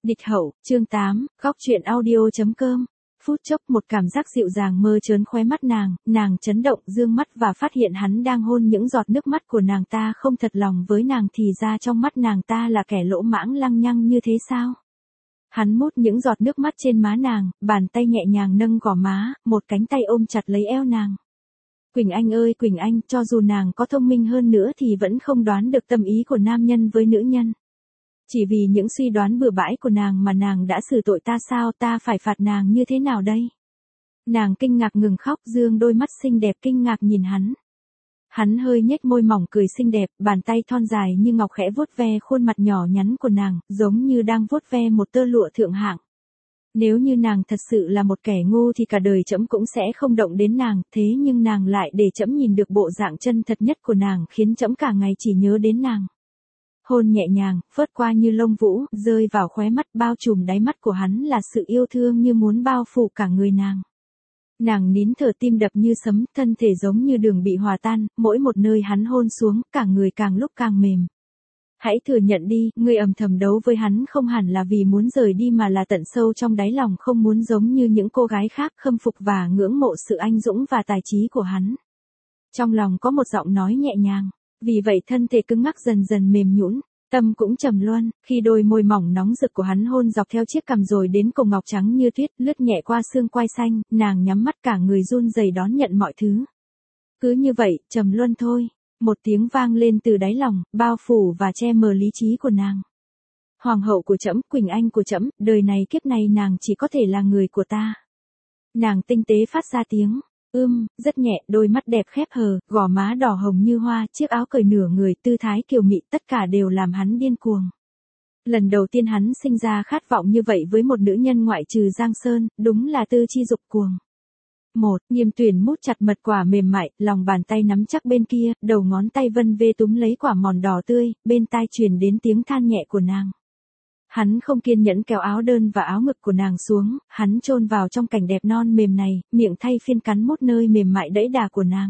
Địch hậu, chương 8, góc truyện audio.com. Phút chốc một cảm giác dịu dàng mơ trớn khóe mắt nàng chấn động dương mắt và phát hiện hắn đang hôn những giọt nước mắt của nàng ta. Không thật lòng với nàng thì ra trong mắt nàng ta là kẻ lỗ mãng lăng nhăng như thế sao? Hắn mút những giọt nước mắt trên má nàng, bàn tay nhẹ nhàng nâng gò má, một cánh tay ôm chặt lấy eo nàng. Quỳnh Anh ơi Quỳnh Anh, cho dù nàng có thông minh hơn nữa thì vẫn không đoán được tâm ý của nam nhân với nữ nhân. Chỉ vì những suy đoán bừa bãi của nàng mà nàng đã xử tội ta sao, ta phải phạt nàng như thế nào đây? Nàng kinh ngạc ngừng khóc, dương đôi mắt xinh đẹp kinh ngạc nhìn hắn. Hắn hơi nhếch môi mỏng cười xinh đẹp, bàn tay thon dài như ngọc khẽ vuốt ve khuôn mặt nhỏ nhắn của nàng, giống như đang vuốt ve một tơ lụa thượng hạng. Nếu như nàng thật sự là một kẻ ngu thì cả đời trẫm cũng sẽ không động đến nàng, thế nhưng nàng lại để trẫm nhìn được bộ dạng chân thật nhất của nàng, khiến trẫm cả ngày chỉ nhớ đến nàng. Hôn nhẹ nhàng, phớt qua như lông vũ, rơi vào khóe mắt, bao trùm đáy mắt của hắn là sự yêu thương như muốn bao phủ cả người nàng. Nàng nín thở, tim đập như sấm, thân thể giống như đường bị hòa tan, mỗi một nơi hắn hôn xuống, cả người càng lúc càng mềm. Hãy thừa nhận đi, ngươi âm thầm đấu với hắn không hẳn là vì muốn rời đi mà là tận sâu trong đáy lòng không muốn giống như những cô gái khác, khâm phục và ngưỡng mộ sự anh dũng và tài trí của hắn. Trong lòng có một giọng nói nhẹ nhàng. Vì vậy thân thể cứng ngắc dần dần mềm nhũn, tâm cũng trầm luân, khi đôi môi mỏng nóng rực của hắn hôn dọc theo chiếc cằm rồi đến cổ ngọc trắng như tuyết, lướt nhẹ qua xương quai xanh, nàng nhắm mắt cả người run rẩy đón nhận mọi thứ. Cứ như vậy, trầm luân thôi, một tiếng vang lên từ đáy lòng, bao phủ và che mờ lý trí của nàng. Hoàng hậu của trẫm, Quỳnh Anh của trẫm, đời này kiếp này nàng chỉ có thể là người của ta. Nàng tinh tế phát ra tiếng. Rất nhẹ, đôi mắt đẹp khép hờ, gò má đỏ hồng như hoa, chiếc áo cởi nửa người, tư thái kiều mị, tất cả đều làm hắn điên cuồng. Lần đầu tiên hắn sinh ra khát vọng như vậy với một nữ nhân ngoại trừ Giang Sơn, đúng là tư chi dục cuồng. Nghiêm Tuyển mút chặt mật quả mềm mại, lòng bàn tay nắm chắc bên kia, đầu ngón tay vân vê túm lấy quả mòn đỏ tươi, bên tai truyền đến tiếng than nhẹ của nàng. Hắn không kiên nhẫn kéo áo đơn và áo ngực của nàng xuống, hắn chôn vào trong cảnh đẹp non mềm này, miệng thay phiên cắn mút nơi mềm mại đẫy đà của nàng.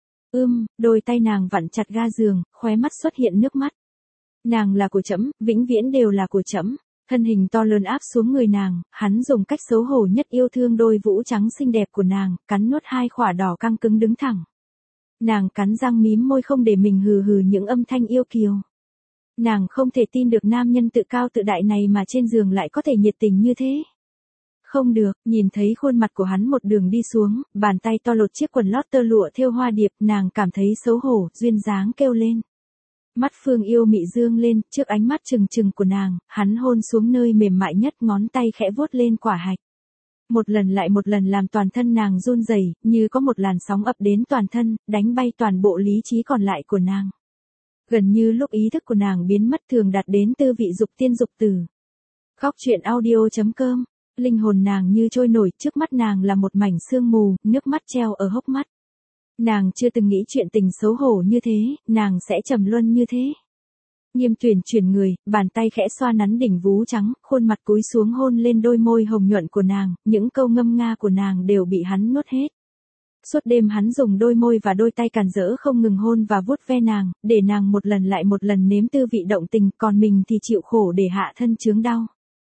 Đôi tay nàng vặn chặt ga giường, khóe mắt xuất hiện nước mắt. Nàng là của trẫm, vĩnh viễn đều là của trẫm. Thân hình to lớn áp xuống người nàng, hắn dùng cách xấu hổ nhất yêu thương đôi vũ trắng xinh đẹp của nàng, cắn nuốt hai khỏa đỏ căng cứng đứng thẳng. Nàng cắn răng mím môi không để mình hừ hừ những âm thanh yêu kiều. Nàng không thể tin được nam nhân tự cao tự đại này mà trên giường lại có thể nhiệt tình như thế. Không được, nhìn thấy khuôn mặt của hắn một đường đi xuống, bàn tay to lột chiếc quần lót tơ lụa thêu hoa điệp, nàng cảm thấy xấu hổ, duyên dáng kêu lên. Mắt Phương yêu mị dương lên, trước ánh mắt trừng trừng của nàng, hắn hôn xuống nơi mềm mại nhất, ngón tay khẽ vuốt lên quả hạch. Một lần lại một lần làm toàn thân nàng run rẩy, như có một làn sóng ập đến toàn thân, đánh bay toàn bộ lý trí còn lại của nàng. Gần như lúc ý thức của nàng biến mất thường đạt đến tư vị dục tiên dục tử. Góc truyện audio.com, linh hồn nàng như trôi nổi, trước mắt nàng là một mảnh sương mù, nước mắt treo ở hốc mắt. Nàng chưa từng nghĩ chuyện tình xấu hổ như thế, nàng sẽ trầm luân như thế. Nghiêm Tuyển chuyển người, bàn tay khẽ xoa nắn đỉnh vú trắng, khuôn mặt cúi xuống hôn lên đôi môi hồng nhuận của nàng, những câu ngâm nga của nàng đều bị hắn nuốt hết. Suốt đêm hắn dùng đôi môi và đôi tay càn rỡ không ngừng hôn và vuốt ve nàng, để nàng một lần lại một lần nếm tư vị động tình, còn mình thì chịu khổ để hạ thân chướng đau.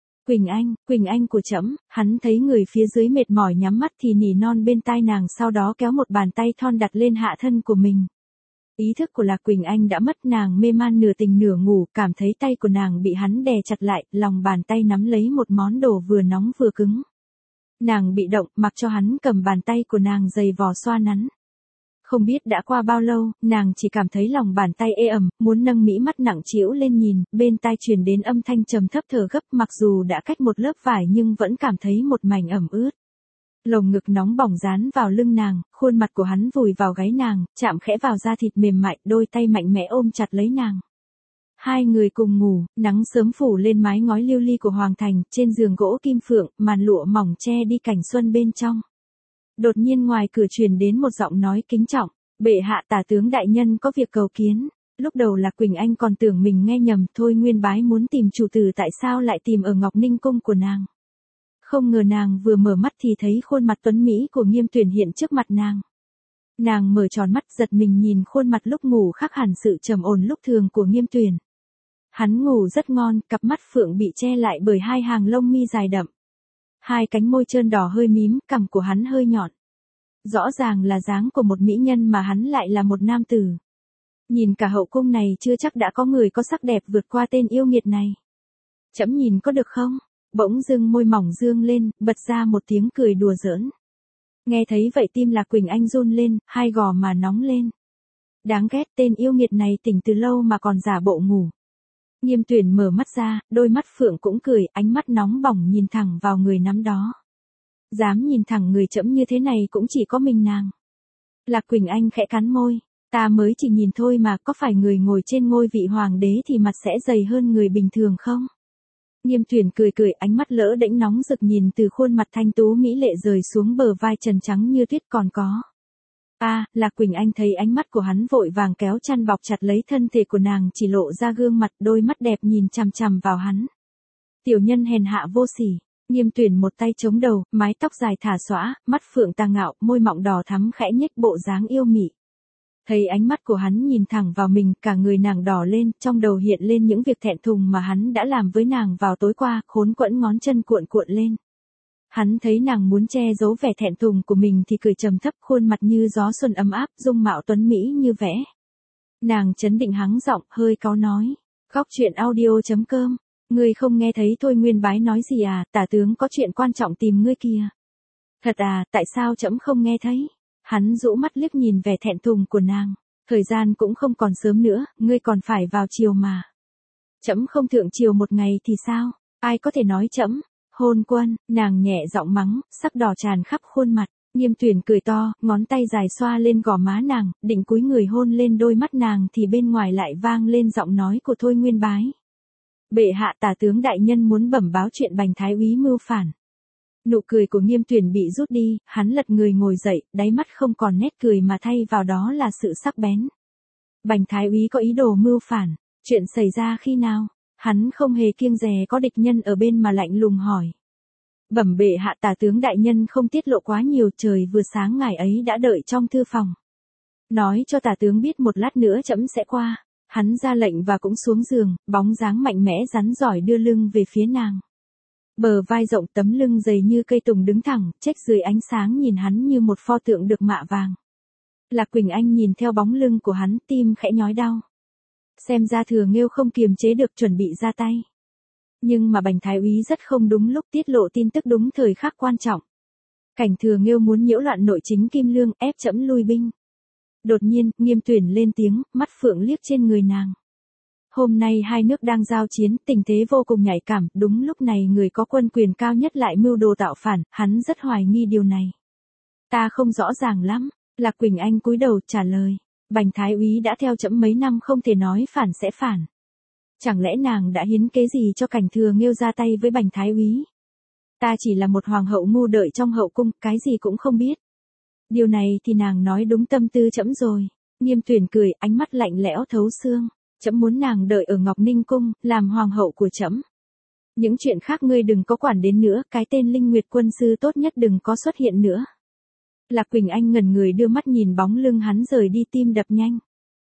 Quỳnh Anh của trẫm, hắn thấy người phía dưới mệt mỏi nhắm mắt thì nỉ non bên tai nàng, sau đó kéo một bàn tay thon đặt lên hạ thân của mình. Ý thức của Lạc Quỳnh Anh đã mất, nàng mê man nửa tỉnh nửa ngủ, cảm thấy tay của nàng bị hắn đè chặt lại, lòng bàn tay nắm lấy một món đồ vừa nóng vừa cứng. Nàng bị động, mặc cho hắn cầm bàn tay của nàng giày vò xoa nắn. Không biết đã qua bao lâu, nàng chỉ cảm thấy lòng bàn tay ê ẩm, muốn nâng mí mắt nặng trĩu lên nhìn, bên tai truyền đến âm thanh trầm thấp thở gấp, mặc dù đã cách một lớp vải nhưng vẫn cảm thấy một mảnh ẩm ướt. Lồng ngực nóng bỏng dán vào lưng nàng, khuôn mặt của hắn vùi vào gáy nàng, chạm khẽ vào da thịt mềm mại, đôi tay mạnh mẽ ôm chặt lấy nàng. Hai người cùng ngủ, nắng sớm phủ lên mái ngói lưu ly của Hoàng Thành, trên giường gỗ kim phượng, màn lụa mỏng che đi cảnh xuân bên trong. Đột nhiên ngoài cửa truyền đến một giọng nói kính trọng, bệ hạ tả tướng đại nhân có việc cầu kiến. Lúc đầu Lạc Quỳnh Anh còn tưởng mình nghe nhầm, thôi Nguyên Bái muốn tìm chủ tử tại sao lại tìm ở Ngọc Ninh cung của nàng. Không ngờ nàng vừa mở mắt thì thấy khuôn mặt tuấn mỹ của Nghiêm Tuyển hiện trước mặt nàng. Nàng mở tròn mắt giật mình nhìn khuôn mặt lúc ngủ khác hẳn sự trầm ổn lúc thường của Nghiêm Tuyển. Hắn ngủ rất ngon, cặp mắt phượng bị che lại bởi hai hàng lông mi dài đậm. Hai cánh môi trơn đỏ hơi mím, cằm của hắn hơi nhọn. Rõ ràng là dáng của một mỹ nhân mà hắn lại là một nam tử. Nhìn cả hậu cung này chưa chắc đã có người có sắc đẹp vượt qua tên yêu nghiệt này. Trẫm nhìn có được không? Bỗng dưng môi mỏng dương lên, bật ra một tiếng cười đùa giỡn. Nghe thấy vậy tim Lạc Quỳnh Anh run lên, hai gò mà nóng lên. Đáng ghét, tên yêu nghiệt này tỉnh từ lâu mà còn giả bộ ngủ. Nghiêm Tuyển mở mắt ra, đôi mắt phượng cũng cười, ánh mắt nóng bỏng nhìn thẳng vào người nắm đó. Dám nhìn thẳng người trẫm như thế này cũng chỉ có mình nàng. Lạc Quỳnh Anh khẽ cắn môi, ta mới chỉ nhìn thôi mà, có phải người ngồi trên ngôi vị hoàng đế thì mặt sẽ dày hơn người bình thường không? Nghiêm Tuyển cười cười, ánh mắt lỡ đễnh nóng rực nhìn từ khuôn mặt thanh tú mỹ lệ rời xuống bờ vai trần trắng như tuyết còn có. Lạc Quỳnh Anh thấy ánh mắt của hắn vội vàng kéo chăn bọc chặt lấy thân thể của nàng, chỉ lộ ra gương mặt, đôi mắt đẹp nhìn chằm chằm vào hắn. Tiểu nhân hèn hạ vô sỉ. Nghiêm Tuyển một tay chống đầu, mái tóc dài thả xõa, mắt phượng tà ngạo, môi mọng đỏ thắm khẽ nhếch, bộ dáng yêu mị. Thấy ánh mắt của hắn nhìn thẳng vào mình, cả người nàng đỏ lên, trong đầu hiện lên những việc thẹn thùng mà hắn đã làm với nàng vào tối qua, khốn quẫn ngón chân cuộn cuộn lên. Hắn thấy nàng muốn che giấu vẻ thẹn thùng của mình thì cười trầm thấp, khuôn mặt như gió xuân ấm áp, dung mạo tuấn mỹ như vẽ. Nàng trấn định hắng giọng, hơi cáu nói. Góc truyện audio.com. Ngươi không nghe thấy Thôi Nguyên Bái nói gì à, tả tướng có chuyện quan trọng tìm ngươi kìa. Thật à, tại sao trẫm không nghe thấy? Hắn rũ mắt liếc nhìn vẻ thẹn thùng của nàng. Thời gian cũng không còn sớm nữa, ngươi còn phải vào chiều mà. Trẫm không thượng chiều một ngày thì sao? Ai có thể nói trẫm? Hôn quân, nàng nhẹ giọng mắng, sắc đỏ tràn khắp khuôn mặt. Nghiêm Tuyển cười to, ngón tay dài xoa lên gò má nàng, định cúi người hôn lên đôi mắt nàng thì bên ngoài lại vang lên giọng nói của Thôi Nguyên Bái. Bệ hạ, tả tướng đại nhân muốn bẩm báo chuyện Bành Thái úy mưu phản. Nụ cười của Nghiêm Tuyển bị rút đi, hắn lật người ngồi dậy, đáy mắt không còn nét cười mà thay vào đó là sự sắc bén. Bành Thái úy có ý đồ mưu phản, chuyện xảy ra khi nào? Hắn không hề kiêng dè có địch nhân ở bên mà lạnh lùng hỏi. Bẩm bệ hạ, tả tướng đại nhân không tiết lộ quá nhiều, trời vừa sáng ngài ấy đã đợi trong thư phòng. Nói cho tả tướng biết một lát nữa trẫm sẽ qua. Hắn ra lệnh và cũng xuống giường, bóng dáng mạnh mẽ rắn giỏi đưa lưng về phía nàng. Bờ vai rộng, tấm lưng dày như cây tùng đứng thẳng, chếch dưới ánh sáng nhìn hắn như một pho tượng được mạ vàng. Lạc Quỳnh Anh nhìn theo bóng lưng của hắn, tim khẽ nhói đau. Xem ra Thừa Nghêu không kiềm chế được, chuẩn bị ra tay. Nhưng mà Bành Thái úy rất không đúng lúc tiết lộ tin tức đúng thời khắc quan trọng. Cảnh Thừa Nghêu muốn nhiễu loạn nội chính Kim Lương, ép trẫm lui binh. Đột nhiên, Nghiêm Tuyển lên tiếng, mắt phượng liếc trên người nàng. Hôm nay hai nước đang giao chiến, tình thế vô cùng nhạy cảm, đúng lúc này người có quân quyền cao nhất lại mưu đồ tạo phản, hắn rất hoài nghi điều này. Ta không rõ ràng lắm, Lạc Quỳnh Anh cúi đầu trả lời. Bành Thái úy đã theo trẫm mấy năm, không thể nói phản sẽ phản. Chẳng lẽ nàng đã hiến kế gì cho Cảnh Thừa Nghêu ra tay với Bành Thái úy? Ta chỉ là một hoàng hậu ngu đợi trong hậu cung, cái gì cũng không biết. Điều này thì nàng nói đúng tâm tư trẫm rồi. Nghiêm Tuyển cười, ánh mắt lạnh lẽo thấu xương. Trẫm muốn nàng đợi ở Ngọc Ninh cung, làm hoàng hậu của trẫm. Những chuyện khác ngươi đừng có quản đến nữa, cái tên Linh Nguyệt quân sư tốt nhất đừng có xuất hiện nữa. Lạc Quỳnh Anh ngẩn người đưa mắt nhìn bóng lưng hắn rời đi, tim đập nhanh.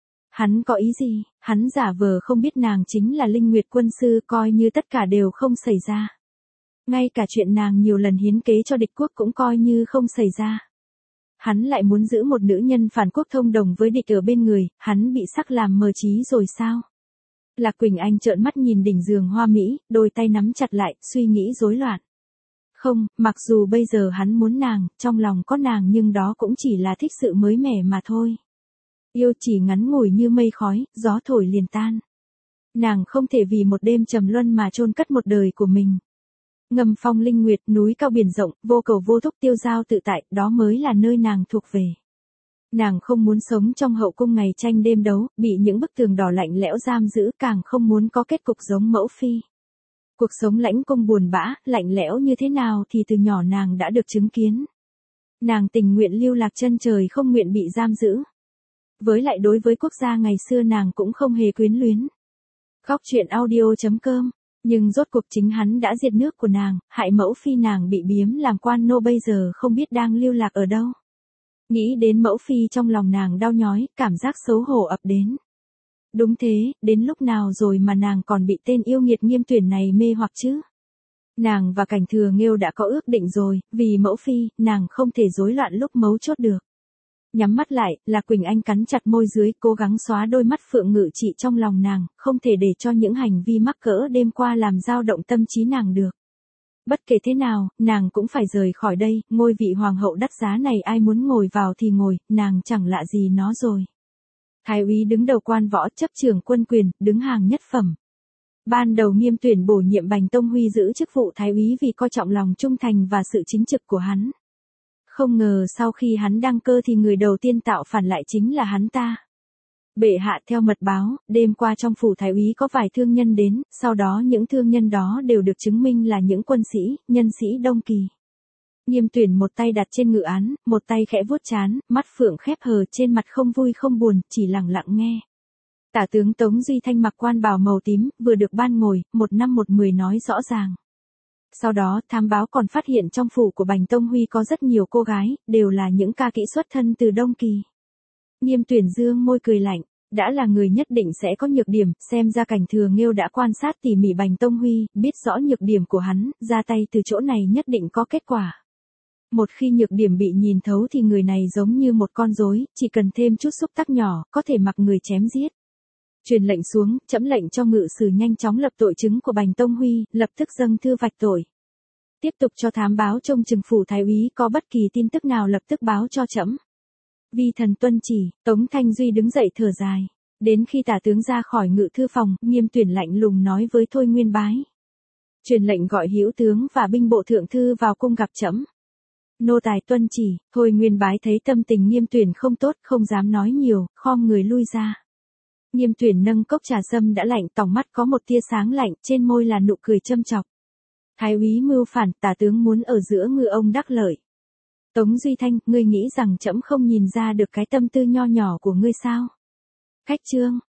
Hắn có ý gì? Hắn giả vờ không biết nàng chính là Linh Nguyệt quân sư, coi như tất cả đều không xảy ra. Ngay cả chuyện nàng nhiều lần hiến kế cho địch quốc cũng coi như không xảy ra. Hắn lại muốn giữ một nữ nhân phản quốc thông đồng với địch ở bên người, hắn bị sắc làm mờ trí rồi sao? Lạc Quỳnh Anh trợn mắt nhìn đỉnh giường hoa mỹ, đôi tay nắm chặt lại, suy nghĩ rối loạn. Không, mặc dù bây giờ hắn muốn nàng, trong lòng có nàng nhưng đó cũng chỉ là thích sự mới mẻ mà thôi. Yêu chỉ ngắn ngủi như mây khói, gió thổi liền tan. Nàng không thể vì một đêm trầm luân mà chôn cất một đời của mình. Ngầm phong linh nguyệt, núi cao biển rộng, vô cầu vô thúc, tiêu dao tự tại, đó mới là nơi nàng thuộc về. Nàng không muốn sống trong hậu cung ngày tranh đêm đấu, bị những bức tường đỏ lạnh lẽo giam giữ, càng không muốn có kết cục giống mẫu phi. Cuộc sống lãnh cung buồn bã, lạnh lẽo như thế nào thì từ nhỏ nàng đã được chứng kiến. Nàng tình nguyện lưu lạc chân trời, không nguyện bị giam giữ. Với lại đối với quốc gia ngày xưa nàng cũng không hề quyến luyến. Góc truyện audio.com. Nhưng rốt cuộc chính hắn đã diệt nước của nàng, hại mẫu phi nàng bị biếm làm quan nô, bây giờ không biết đang lưu lạc ở đâu. Nghĩ đến mẫu phi trong lòng nàng đau nhói, cảm giác xấu hổ ập đến. Đúng thế, đến lúc nào rồi mà nàng còn bị tên yêu nghiệt Nghiêm Tuyển này mê hoặc chứ? Nàng và Cảnh Thừa Nghêu đã có ước định rồi, vì mẫu phi, nàng không thể rối loạn lúc mấu chốt được. Nhắm mắt lại, Lạc Quỳnh Anh cắn chặt môi dưới, cố gắng xóa đôi mắt phượng ngự trị trong lòng nàng, không thể để cho những hành vi mắc cỡ đêm qua làm dao động tâm trí nàng được. Bất kể thế nào, nàng cũng phải rời khỏi đây, ngôi vị hoàng hậu đắt giá này ai muốn ngồi vào thì ngồi, nàng chẳng lạ gì nó rồi. Thái úy đứng đầu quan võ chấp trưởng quân quyền, đứng hàng nhất phẩm. Ban đầu Nghiêm Tuyển bổ nhiệm Bành Tông Huy giữ chức vụ thái úy vì coi trọng lòng trung thành và sự chính trực của hắn. Không ngờ sau khi hắn đăng cơ thì người đầu tiên tạo phản lại chính là hắn ta. Bệ hạ theo mật báo, đêm qua trong phủ thái úy có vài thương nhân đến, sau đó những thương nhân đó đều được chứng minh là những quân sĩ, nhân sĩ Đông Kỳ. Nghiêm Tuyển một tay đặt trên ngự án, một tay khẽ vuốt trán, mắt phượng khép hờ trên mặt không vui không buồn, chỉ lặng lặng nghe. Tả tướng Tống Duy Thanh mặc quan bào màu tím, vừa được ban ngồi, 1 năm 1 10 nói rõ ràng. Sau đó, thám báo còn phát hiện trong phủ của Bành Tông Huy có rất nhiều cô gái, đều là những ca kỹ xuất thân từ Đông Kỳ. Nghiêm Tuyển dương môi cười lạnh, đã là người nhất định sẽ có nhược điểm, xem ra Cảnh Thừa Nghêu đã quan sát tỉ mỉ Bành Tông Huy, biết rõ nhược điểm của hắn, ra tay từ chỗ này nhất định có kết quả. Một khi nhược điểm bị nhìn thấu thì người này giống như một con rối, chỉ cần thêm chút xúc tác nhỏ, có thể mặc người chém giết. Truyền lệnh xuống, trẫm lệnh cho ngự sử nhanh chóng lập tội chứng của Bành Tông Huy, lập tức dâng thư vạch tội. Tiếp tục cho thám báo trông chừng phủ thái úy có bất kỳ tin tức nào lập tức báo cho trẫm. Vi thần tuân chỉ, Tống Thanh Duy đứng dậy thở dài. Đến khi tả tướng ra khỏi ngự thư phòng, Nghiêm Tuyển lạnh lùng nói với Thôi Nguyên Bái. Truyền lệnh gọi hữu tướng và binh bộ thượng thư vào cung gặp trẫm. Nô tài tuân chỉ, Thôi Nguyên Bái thấy tâm tình Nghiêm Tuyển không tốt, không dám nói nhiều, khom người lui ra. Nghiêm Tuyển nâng cốc trà sâm đã lạnh, tòng mắt có một tia sáng lạnh, trên môi là nụ cười châm chọc. Thái úy mưu phản, tả tướng muốn ở giữa ngư ông đắc lợi. Tống Duy Thanh, ngươi nghĩ rằng trẫm không nhìn ra được cái tâm tư nho nhỏ của ngươi sao? Khách chương.